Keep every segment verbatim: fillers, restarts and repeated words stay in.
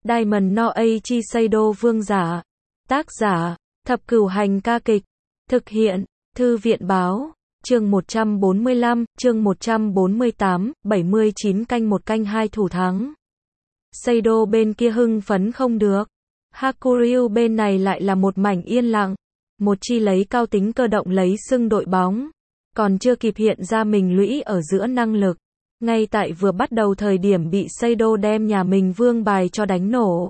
Diamond no Eiichi Seido vương giả. Tác giả, Thập Cửu Hành ca kịch. Thực hiện, Thư viện báo. Chương một trăm bốn mươi lăm, chương một trăm bốn mươi tám, bảy mươi chín canh một canh hai thủ thắng. Seido bên kia hưng phấn không được. Hakuryu bên này lại là một mảnh yên lặng. Một chi lấy cao tính cơ động lấy xưng đội bóng. Còn chưa kịp hiện ra mình lũy ở giữa năng lực. Ngay tại vừa bắt đầu thời điểm bị Seido đem nhà mình vương bài cho đánh nổ.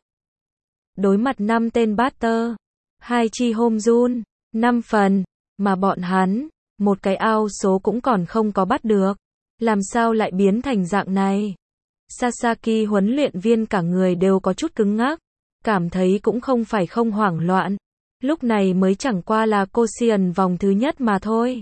Đối mặt năm tên batter. Hai chi home run. năm phần. Mà bọn hắn. Một cái ao số cũng còn không có bắt được. Làm sao lại biến thành dạng này? Sasaki huấn luyện viên cả người đều có chút cứng ngắc. Cảm thấy cũng không phải không hoảng loạn. Lúc này mới chẳng qua là Koshien vòng thứ nhất mà thôi.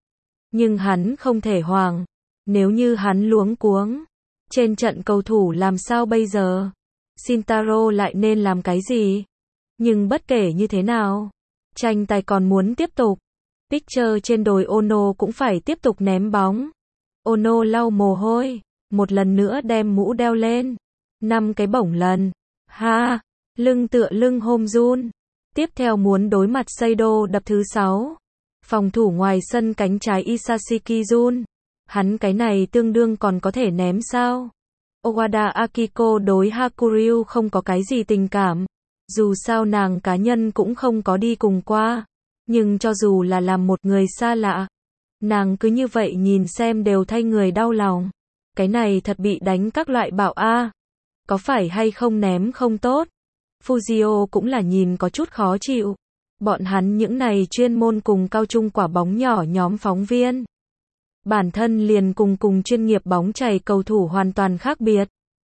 Nhưng hắn không thể hoảng. Nếu như hắn luống cuống. Trên trận cầu thủ làm sao bây giờ? Shintaro lại nên làm cái gì? Nhưng bất kể như thế nào. Tranh tài còn muốn tiếp tục. Pitcher trên đồi Ono cũng phải tiếp tục ném bóng. Ono lau mồ hôi. Một lần nữa đem mũ đeo lên. Năm cái bổng lần. Ha! Lưng tựa lưng home run. Tiếp theo muốn đối mặt Seido đập thứ sáu. Phòng thủ ngoài sân cánh trái Isashiki Jun. Hắn cái này tương đương còn có thể ném sao? Owada Akiko đối Hakuryu không có cái gì tình cảm. Dù sao nàng cá nhân cũng không có đi cùng qua. Nhưng cho dù là làm một người xa lạ. Nàng cứ như vậy nhìn xem đều thay người đau lòng. Cái này thật bị đánh các loại bạo a. Có phải hay không ném không tốt? Fujio cũng là nhìn có chút khó chịu. Bọn hắn những này chuyên môn cùng cao trung quả bóng nhỏ nhóm phóng viên. Bản thân liền cùng cùng chuyên nghiệp bóng chày cầu thủ hoàn toàn khác biệt.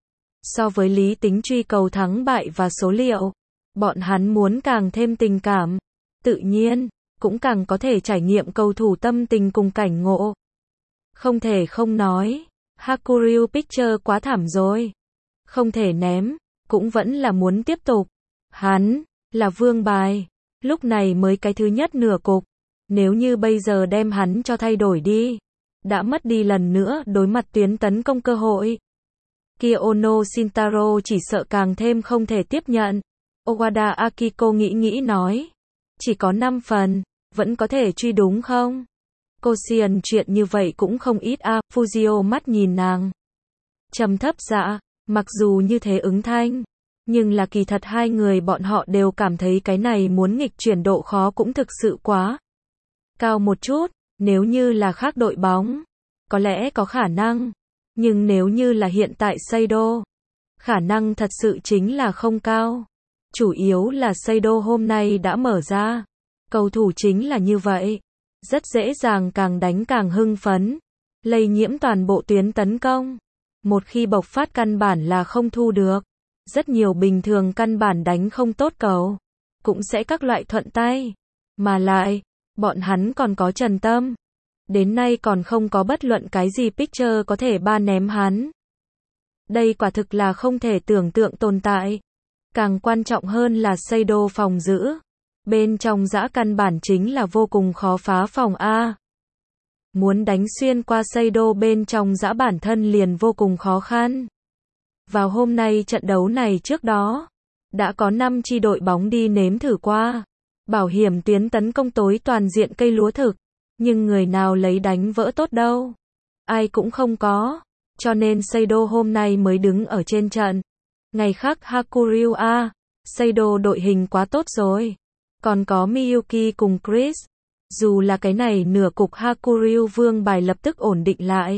So với lý tính truy cầu thắng bại và số liệu, bọn hắn muốn càng thêm tình cảm, tự nhiên, cũng càng có thể trải nghiệm cầu thủ tâm tình cùng cảnh ngộ. Không thể không nói, Hakuryu pitcher quá thảm rồi. Không thể ném, cũng vẫn là muốn tiếp tục. Hắn, là vương bài, lúc này mới cái thứ nhất nửa cục. Nếu như bây giờ đem hắn cho thay đổi đi. Đã mất đi lần nữa đối mặt tuyến tấn công cơ hội. Kia Ono Shintaro chỉ sợ càng thêm không thể tiếp nhận. Owada Akiko nghĩ nghĩ nói. Chỉ có năm phần, vẫn có thể truy đúng không? Koshien chuyện như vậy cũng không ít a. À. Fujio mắt nhìn nàng. Trầm thấp dạ, mặc dù như thế ứng thanh. Nhưng là kỳ thật hai người bọn họ đều cảm thấy cái này muốn nghịch chuyển độ khó cũng thực sự quá cao một chút. Nếu như là khác đội bóng, có lẽ có khả năng. Nhưng nếu như là hiện tại Seido, khả năng thật sự chính là không cao. Chủ yếu là Seido hôm nay đã mở ra. Cầu thủ chính là như vậy. Rất dễ dàng càng đánh càng hưng phấn. Lây nhiễm toàn bộ tuyến tấn công. Một khi bộc phát căn bản là không thu được. Rất nhiều bình thường căn bản đánh không tốt cầu. Cũng sẽ các loại thuận tay. Mà lại, bọn hắn còn có Trần Tâm. Đến nay còn không có bất luận cái gì pitcher có thể ba ném hắn. Đây quả thực là không thể tưởng tượng tồn tại. Càng quan trọng hơn là Seido phòng giữ. Bên trong dã căn bản chính là vô cùng khó phá phòng A. Muốn đánh xuyên qua Seido bên trong dã bản thân liền vô cùng khó khăn. Vào hôm nay trận đấu này trước đó, đã có năm chi đội bóng đi nếm thử qua. Bảo hiểm tuyến tấn công tối toàn diện cây lúa thực. Nhưng người nào lấy đánh vỡ tốt đâu. Ai cũng không có. Cho nên Seido hôm nay mới đứng ở trên trận. Ngày khác Hakuryu a. Seido đội hình quá tốt rồi. Còn có Miyuki cùng Chris. Dù là cái này nửa cục Hakuryu vương bài lập tức ổn định lại.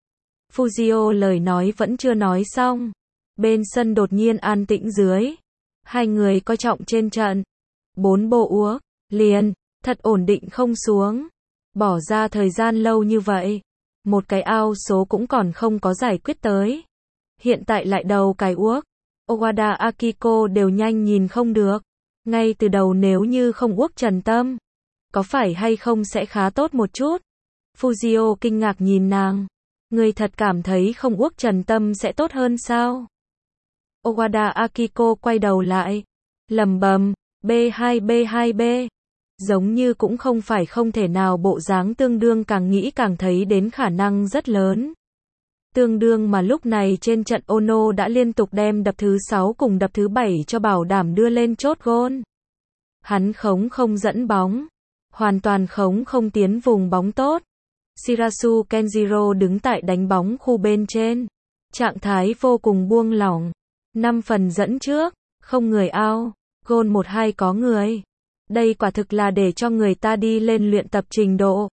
Fujio lời nói vẫn chưa nói xong. Bên sân đột nhiên an tĩnh dưới. Hai người coi trọng trên trận. Bốn bộ uống, liền, thật ổn định không xuống. Bỏ ra thời gian lâu như vậy. Một cái ao số cũng còn không có giải quyết tới. Hiện tại lại đầu cái uống. Owada Akiko đều nhanh nhìn không được. Ngay từ đầu nếu như không uống Trần Tâm. Có phải hay không sẽ khá tốt một chút? Fujio kinh ngạc nhìn nàng. Người thật cảm thấy không uống Trần Tâm sẽ tốt hơn sao? Owada Akiko quay đầu lại. Lầm bầm. B hai B hai B. Giống như cũng không phải không thể nào bộ dáng tương đương càng nghĩ càng thấy đến khả năng rất lớn. Tương đương mà lúc này trên trận Ono đã liên tục đem đập thứ sáu cùng đập thứ bảy cho bảo đảm đưa lên chốt gôn. Hắn khống không dẫn bóng, hoàn toàn khống không tiến vùng bóng tốt. Shirasu Kenjiro đứng tại đánh bóng khu bên trên, trạng thái vô cùng buông lỏng. năm phần dẫn trước, không người out, gôn một hai có người. Đây quả thực là để cho người ta đi lên luyện tập trình độ.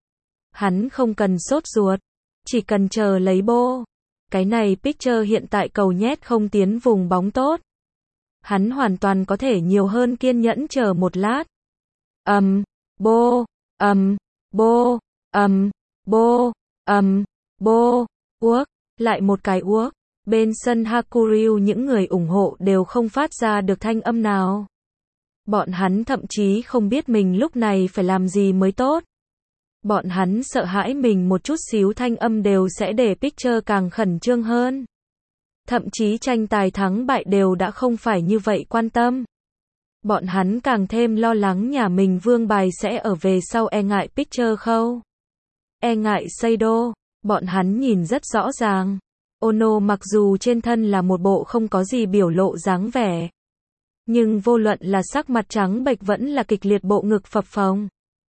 Hắn không cần sốt ruột, chỉ cần chờ lấy bô. Cái này Pitcher hiện tại cầu nhét không tiến vùng bóng tốt. Hắn hoàn toàn có thể nhiều hơn kiên nhẫn chờ một lát. Ầm, um, bô, ầm, um, bô, ầm, um, bô, ầm, um, bô, uốc, lại một cái uốc. Bên sân Hakuryu những người ủng hộ đều không phát ra được thanh âm nào. Bọn hắn thậm chí không biết mình lúc này phải làm gì mới tốt. Bọn hắn sợ hãi mình một chút xíu thanh âm đều sẽ để Pitcher càng khẩn trương hơn. Thậm chí tranh tài thắng bại đều đã không phải như vậy quan tâm. Bọn hắn càng thêm lo lắng nhà mình vương bài sẽ ở về sau e ngại Pitcher khâu. E ngại Seido, bọn hắn nhìn rất rõ ràng. Ono mặc dù trên thân là một bộ không có gì biểu lộ dáng vẻ. Nhưng vô luận là sắc mặt trắng bệch vẫn là kịch liệt bộ ngực phập phồng.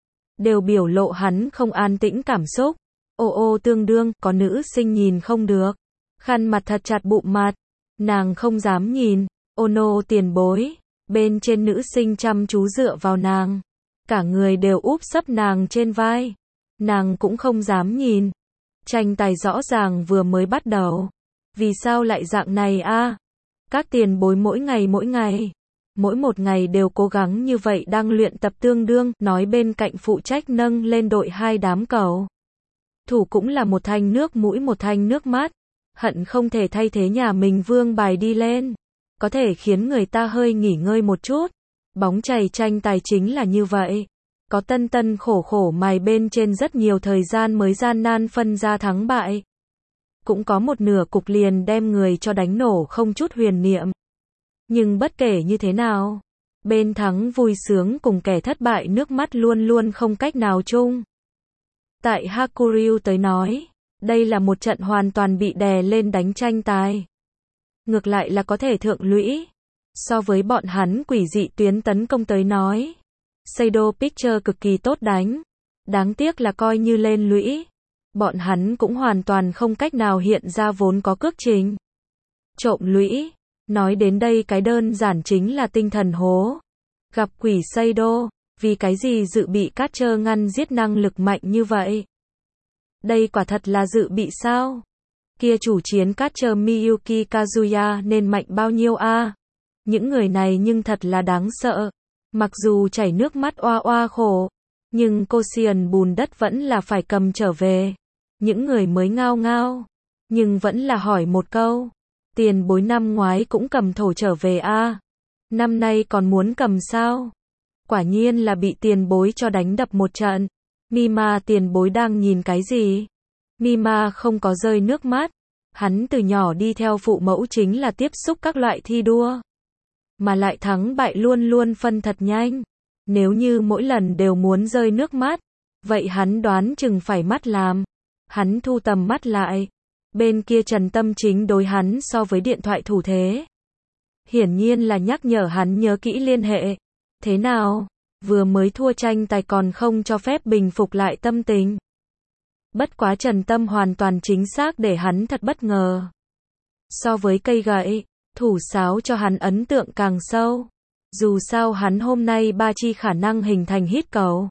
Đều biểu lộ hắn không an tĩnh cảm xúc. Ô ô tương đương, có nữ sinh nhìn không được. Khăn mặt thật chặt bụng mặt. Nàng không dám nhìn. Ono tiền bối. Bên trên nữ sinh chăm chú dựa vào nàng. Cả người đều úp sấp nàng trên vai. Nàng cũng không dám nhìn. Tranh tài rõ ràng vừa mới bắt đầu. Vì sao lại dạng này a? À? Các tiền bối mỗi ngày mỗi ngày. Mỗi một ngày đều cố gắng như vậy đang luyện tập tương đương, nói bên cạnh phụ trách nâng lên đội hai đám cầu. Thủ cũng là một thanh nước mũi một thanh nước mắt. Hận không thể thay thế nhà mình vương bài đi lên. Có thể khiến người ta hơi nghỉ ngơi một chút. Bóng chày tranh tài chính là như vậy. Có tân tân khổ khổ mài bên trên rất nhiều thời gian mới gian nan phân ra thắng bại. Cũng có một nửa cục liền đem người cho đánh nổ không chút huyền niệm. Nhưng bất kể như thế nào, bên thắng vui sướng cùng kẻ thất bại nước mắt luôn luôn không cách nào chung. Tại Hakuryu tới nói, đây là một trận hoàn toàn bị đè lên đánh tranh tài. Ngược lại là có thể thượng lũy. So với bọn hắn quỷ dị tuyến tấn công tới nói, Seido Pitcher cực kỳ tốt đánh. Đáng tiếc là coi như lên lũy, bọn hắn cũng hoàn toàn không cách nào hiện ra vốn có cước trình. Trộm lũy. Nói đến đây cái đơn giản chính là tinh thần hố. Gặp quỷ Seido, vì cái gì dự bị Catcher ngăn giết năng lực mạnh như vậy? Đây quả thật là dự bị sao? Kia chủ chiến Catcher Miyuki Kazuya nên mạnh bao nhiêu a? À? Những người này nhưng thật là đáng sợ. Mặc dù chảy nước mắt oa oa khổ, nhưng Koshien bùn đất vẫn là phải cầm trở về. Những người mới ngao ngao, nhưng vẫn là hỏi một câu. Tiền bối năm ngoái cũng cầm thổ trở về a, à? Năm nay còn muốn cầm sao? Quả nhiên là bị tiền bối cho đánh đập một trận. Mima tiền bối đang nhìn cái gì? Mima không có rơi nước mắt. Hắn từ nhỏ đi theo phụ mẫu chính là tiếp xúc các loại thi đua. Mà lại thắng bại luôn luôn phân thật nhanh. Nếu như mỗi lần đều muốn rơi nước mắt, vậy hắn đoán chừng phải mắt làm. Hắn thu tầm mắt lại. Bên kia Trần Tâm Chính đối hắn so với điện thoại thủ thế. Hiển nhiên là nhắc nhở hắn nhớ kỹ liên hệ. Thế nào? Vừa mới thua tranh tài còn không cho phép bình phục lại tâm tình. Bất quá Trần Tâm hoàn toàn chính xác để hắn thật bất ngờ. So với cây gậy, thủ sáo cho hắn ấn tượng càng sâu. Dù sao hắn hôm nay ba chi khả năng hình thành hit cầu.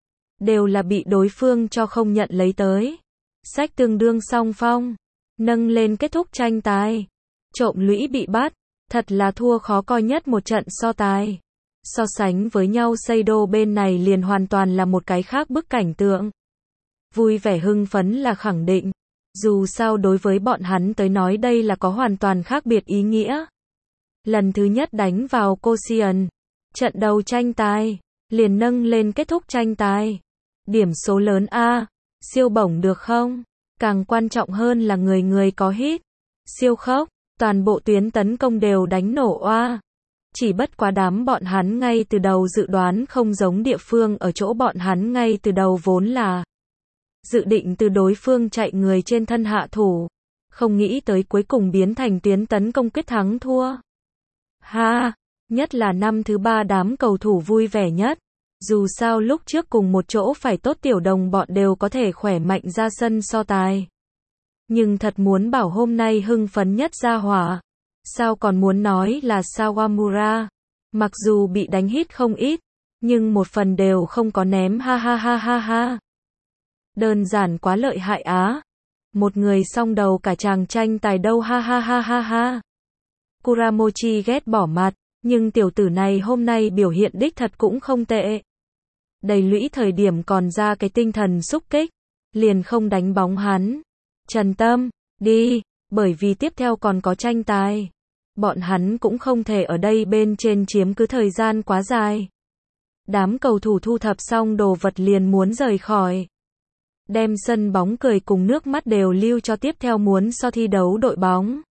Đều là bị đối phương cho không nhận lấy tới. Sách tương đương song phong. Nâng lên kết thúc tranh tài. Trộm lũy bị bắt. Thật là thua khó coi nhất một trận so tài. So sánh với nhau Seido bên này liền hoàn toàn là một cái khác bức cảnh tượng. Vui vẻ hưng phấn là khẳng định. Dù sao đối với bọn hắn tới nói đây là có hoàn toàn khác biệt ý nghĩa. Lần thứ nhất đánh vào Koshien. Trận đầu tranh tài. Liền nâng lên kết thúc tranh tài. Điểm số lớn A. Siêu bổng được không? Càng quan trọng hơn là người người có hit. Siêu khốc. Toàn bộ tuyến tấn công đều đánh nổ oa. Chỉ bất quá đám bọn hắn ngay từ đầu dự đoán không giống địa phương ở chỗ bọn hắn ngay từ đầu vốn là dự định từ đối phương chạy người trên thân hạ thủ. Không nghĩ tới cuối cùng biến thành tuyến tấn công quyết thắng thua. Ha, nhất là năm thứ ba đám cầu thủ vui vẻ nhất. Dù sao lúc trước cùng một chỗ phải tốt tiểu đồng bọn đều có thể khỏe mạnh ra sân so tài. Nhưng thật muốn bảo hôm nay hưng phấn nhất ra hỏa. Sao còn muốn nói là Sawamura. Mặc dù bị đánh hít không ít, nhưng một phần đều không có ném ha ha ha ha ha. Đơn giản quá lợi hại á. Một người song đầu cả chàng tranh tài đâu ha ha ha ha ha. Kuramochi ghét bỏ mặt, nhưng tiểu tử này hôm nay biểu hiện đích thật cũng không tệ. Đầy lũy thời điểm còn ra cái tinh thần xúc kích, liền không đánh bóng hắn. Trần Tâm, đi, bởi vì tiếp theo còn có tranh tài. Bọn hắn cũng không thể ở đây bên trên chiếm cứ thời gian quá dài. Đám cầu thủ thu thập xong đồ vật liền muốn rời khỏi. Đem sân bóng cười cùng nước mắt đều lưu cho tiếp theo muốn so thi đấu đội bóng.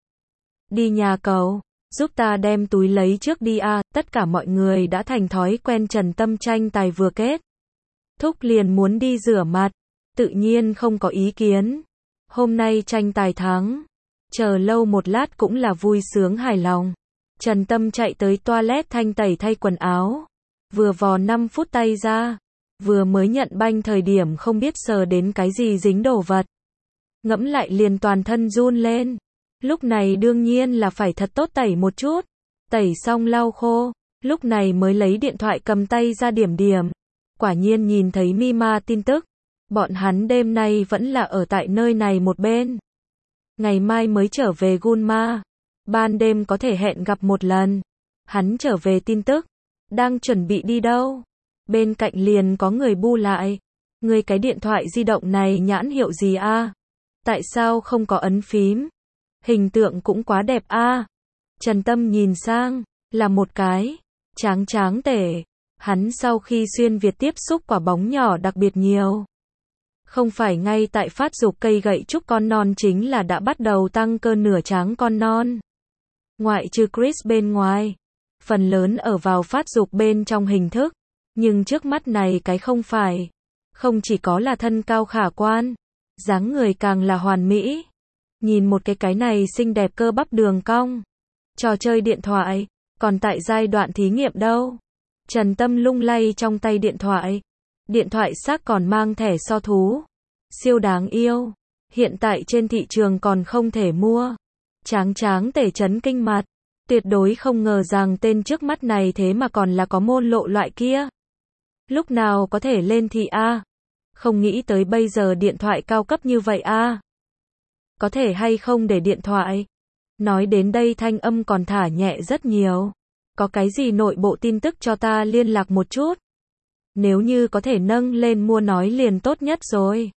Đi nhà cầu, giúp ta đem túi lấy trước đi a. Tất cả mọi người đã thành thói quen Trần Tâm tranh tài vừa kết thúc liền muốn đi rửa mặt, tự nhiên không có ý kiến. Hôm nay tranh tài thắng, chờ lâu một lát cũng là vui sướng hài lòng. Trần Tâm chạy tới toilet thanh tẩy thay quần áo, vừa vò năm phút tay ra, vừa mới nhận banh thời điểm không biết sờ đến cái gì dính đồ vật. Ngẫm lại liền toàn thân run lên. Lúc này đương nhiên là phải thật tốt tẩy một chút. Tẩy xong lau khô, lúc này mới lấy điện thoại cầm tay ra điểm điểm. Quả nhiên nhìn thấy Mima tin tức. Bọn hắn đêm nay vẫn là ở tại nơi này một bên. Ngày mai mới trở về Gunma. Ban đêm có thể hẹn gặp một lần. Hắn trở về tin tức. Đang chuẩn bị đi đâu? Bên cạnh liền có người bu lại. Người cái điện thoại di động này nhãn hiệu gì a? Tại sao không có ấn phím? Hình tượng cũng quá đẹp a. Trần Tâm nhìn sang, là một cái tráng tráng tể. Hắn sau khi xuyên Việt tiếp xúc quả bóng nhỏ đặc biệt nhiều. Không phải ngay tại phát dục cây gậy trúc con non chính là đã bắt đầu tăng cơ nửa tráng con non. Ngoại trừ Chris bên ngoài, phần lớn ở vào phát dục bên trong hình thức. Nhưng trước mắt này cái không phải. Không chỉ có là thân cao khả quan, dáng người càng là hoàn mỹ. Nhìn một cái cái này xinh đẹp cơ bắp đường cong. Trò chơi điện thoại, còn tại giai đoạn thí nghiệm đâu. Trần Tâm lung lay trong tay điện thoại. Điện thoại xác còn mang thẻ so thú. Siêu đáng yêu. Hiện tại trên thị trường còn không thể mua. Tráng tráng tể chấn kinh mặt. Tuyệt đối không ngờ rằng tên trước mắt này thế mà còn là có môn lộ loại kia. Lúc nào có thể lên thị a? Không nghĩ tới bây giờ điện thoại cao cấp như vậy a. Có thể hay không để điện thoại? Nói đến đây thanh âm còn thả nhẹ rất nhiều. Có cái gì nội bộ tin tức cho ta liên lạc một chút? Nếu như có thể nâng lên mua nói liền tốt nhất rồi.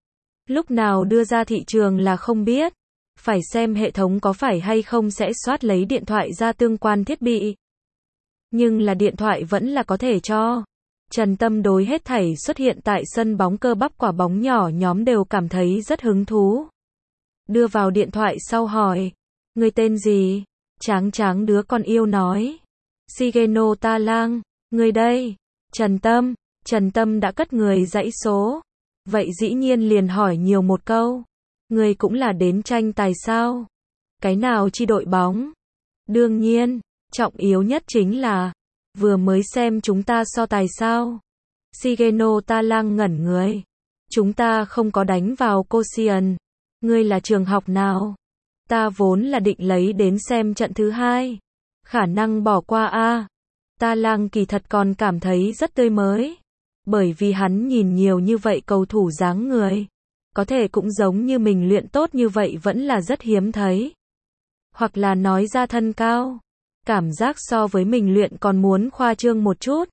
Lúc nào đưa ra thị trường là không biết. Phải xem hệ thống có phải hay không sẽ soát lấy điện thoại ra tương quan thiết bị. Nhưng là điện thoại vẫn là có thể cho. Trần Tâm đối hết thảy xuất hiện tại sân bóng cơ bắp quả bóng nhỏ nhóm đều cảm thấy rất hứng thú. Đưa vào điện thoại sau hỏi. Người tên gì? Tráng tráng đứa con yêu nói. Shigeno Talang. Người đây. Trần Tâm. Trần Tâm đã cất người dãy số. Vậy dĩ nhiên liền hỏi nhiều một câu. Người cũng là đến tranh tài sao? Cái nào chi đội bóng? Đương nhiên, trọng yếu nhất chính là vừa mới xem chúng ta so tài sao? Shigeno Talang ngẩn người. Chúng ta không có đánh vào Koshien. Ngươi là trường học nào? Ta vốn là định lấy đến xem trận thứ hai. Khả năng bỏ qua a. Talang kỳ thật còn cảm thấy rất tươi mới. Bởi vì hắn nhìn nhiều như vậy cầu thủ dáng người. Có thể cũng giống như mình luyện tốt như vậy vẫn là rất hiếm thấy. Hoặc là nói ra thân cao. Cảm giác so với mình luyện còn muốn khoa trương một chút.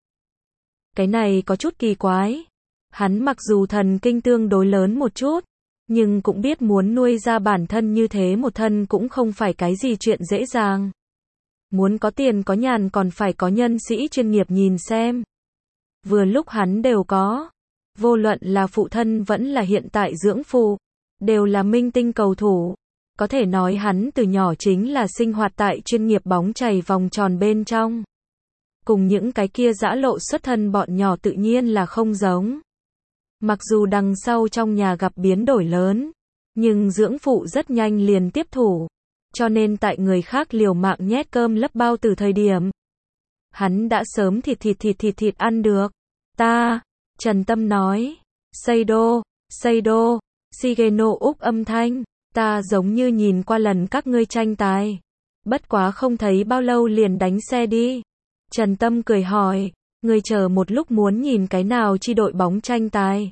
Cái này có chút kỳ quái. Hắn mặc dù thần kinh tương đối lớn một chút. Nhưng cũng biết muốn nuôi ra bản thân như thế một thân cũng không phải cái gì chuyện dễ dàng. Muốn có tiền có nhàn còn phải có nhân sĩ chuyên nghiệp nhìn xem. Vừa lúc hắn đều có. Vô luận là phụ thân vẫn là hiện tại dưỡng phụ. Đều là minh tinh cầu thủ. Có thể nói hắn từ nhỏ chính là sinh hoạt tại chuyên nghiệp bóng chày vòng tròn bên trong. Cùng những cái kia dã lộ xuất thân bọn nhỏ tự nhiên là không giống. Mặc dù đằng sau trong nhà gặp biến đổi lớn. Nhưng dưỡng phụ rất nhanh liền tiếp thủ. Cho nên tại người khác liều mạng nhét cơm lấp bao từ thời điểm. Hắn đã sớm thịt thịt thịt thịt thịt ăn được. Ta, Trần Tâm nói. Seido, Seido, Shigeno úc âm thanh. Ta giống như nhìn qua lần các ngươi tranh tài. Bất quá không thấy bao lâu liền đánh xe đi. Trần Tâm cười hỏi. Ngươi chờ một lúc muốn nhìn cái nào chi đội bóng tranh tài.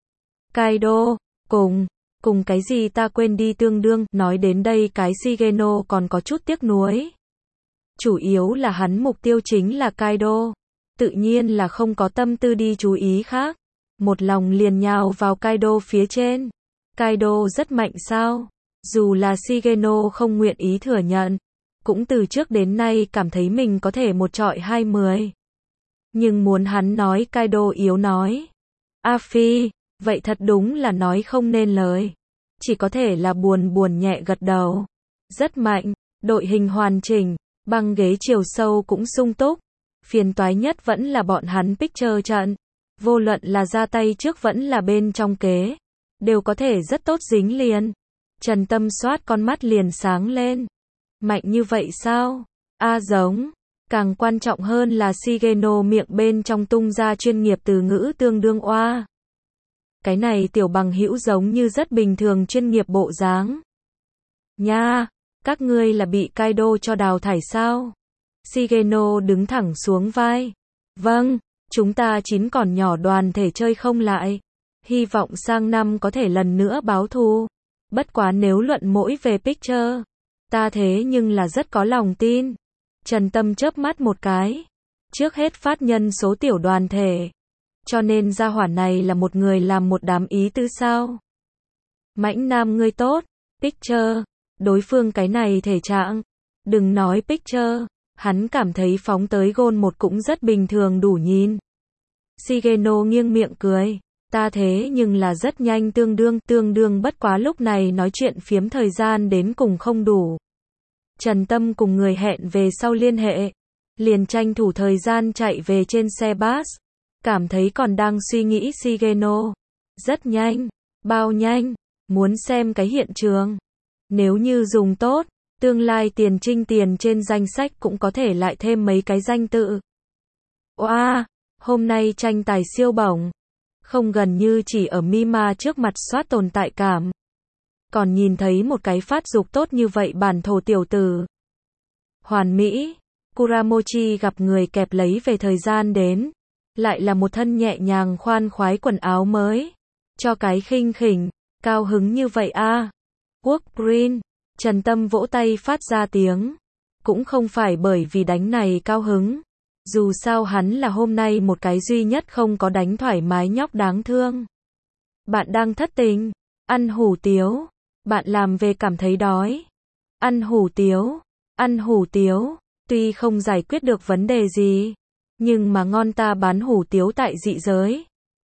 Kaido, cùng, cùng cái gì ta quên đi tương đương. Nói đến đây cái Shigeno còn có chút tiếc nuối. Chủ yếu là hắn mục tiêu chính là Kaido. Tự nhiên là không có tâm tư đi chú ý khác. Một lòng liền nhào vào Kaido phía trên. Kaido rất mạnh sao? Dù là Shigeno không nguyện ý thừa nhận. Cũng từ trước đến nay cảm thấy mình có thể một trọi hai mươi. Nhưng muốn hắn nói Kaido yếu nói. A Phi, vậy thật đúng là nói không nên lời. Chỉ có thể là buồn buồn nhẹ gật đầu. Rất mạnh, đội hình hoàn chỉnh, băng ghế chiều sâu cũng sung túc. Phiền toái nhất vẫn là bọn hắn picture trận. Vô luận là ra tay trước vẫn là bên trong kế. Đều có thể rất tốt dính liền. Trần Tâm soát con mắt liền sáng lên. Mạnh như vậy sao? A giống. Càng quan trọng hơn là Shigeno miệng bên trong tung ra chuyên nghiệp từ ngữ tương đương oa. Cái này tiểu bằng hữu giống như rất bình thường chuyên nghiệp bộ dáng. Nha, các ngươi là bị Kaido cho đào thải sao? Shigeno đứng thẳng xuống vai. Vâng, chúng ta chín còn nhỏ đoàn thể chơi không lại. Hy vọng sang năm có thể lần nữa báo thù. Bất quá nếu luận mỗi về picture, ta thế nhưng là rất có lòng tin. Trần Tâm chớp mắt một cái. Trước hết phát nhân số tiểu đoàn thể. Cho nên gia hỏa này là một người làm một đám ý tư sao. Mãnh Nam ngươi tốt. Picture. Đối phương cái này thể trạng. Đừng nói picture. Hắn cảm thấy phóng tới gôn một cũng rất bình thường đủ nhìn. Shigeno nghiêng miệng cười. Ta thế nhưng là rất nhanh tương đương tương đương bất quá lúc này nói chuyện phiếm thời gian đến cùng không đủ. Trần Tâm cùng người hẹn về sau liên hệ. Liền tranh thủ thời gian chạy về trên xe bus. Cảm thấy còn đang suy nghĩ Shigeno. Rất nhanh. Bao nhanh. Muốn xem cái hiện trường. Nếu như dùng tốt, tương lai tiền trinh tiền trên danh sách cũng có thể lại thêm mấy cái danh tự. Oa, hôm nay tranh tài siêu bổng. Không gần như chỉ ở Mima trước mặt soát tồn tại cảm. Còn nhìn thấy một cái phát dục tốt như vậy bản thổ tiểu tử. Hoàn mỹ, Kuramochi gặp người kẹp lấy về thời gian đến. Lại là một thân nhẹ nhàng khoan khoái quần áo mới. Cho cái khinh khỉnh, cao hứng như vậy a. À. Quốc Green, Trần Tâm vỗ tay phát ra tiếng. Cũng không phải bởi vì đánh này cao hứng. Dù sao hắn là hôm nay một cái duy nhất không có đánh thoải mái nhóc đáng thương. Bạn đang thất tình, ăn hủ tiếu. Bạn làm về cảm thấy đói. Ăn hủ tiếu, ăn hủ tiếu. Tuy không giải quyết được vấn đề gì. Nhưng mà ngon ta bán hủ tiếu tại dị giới.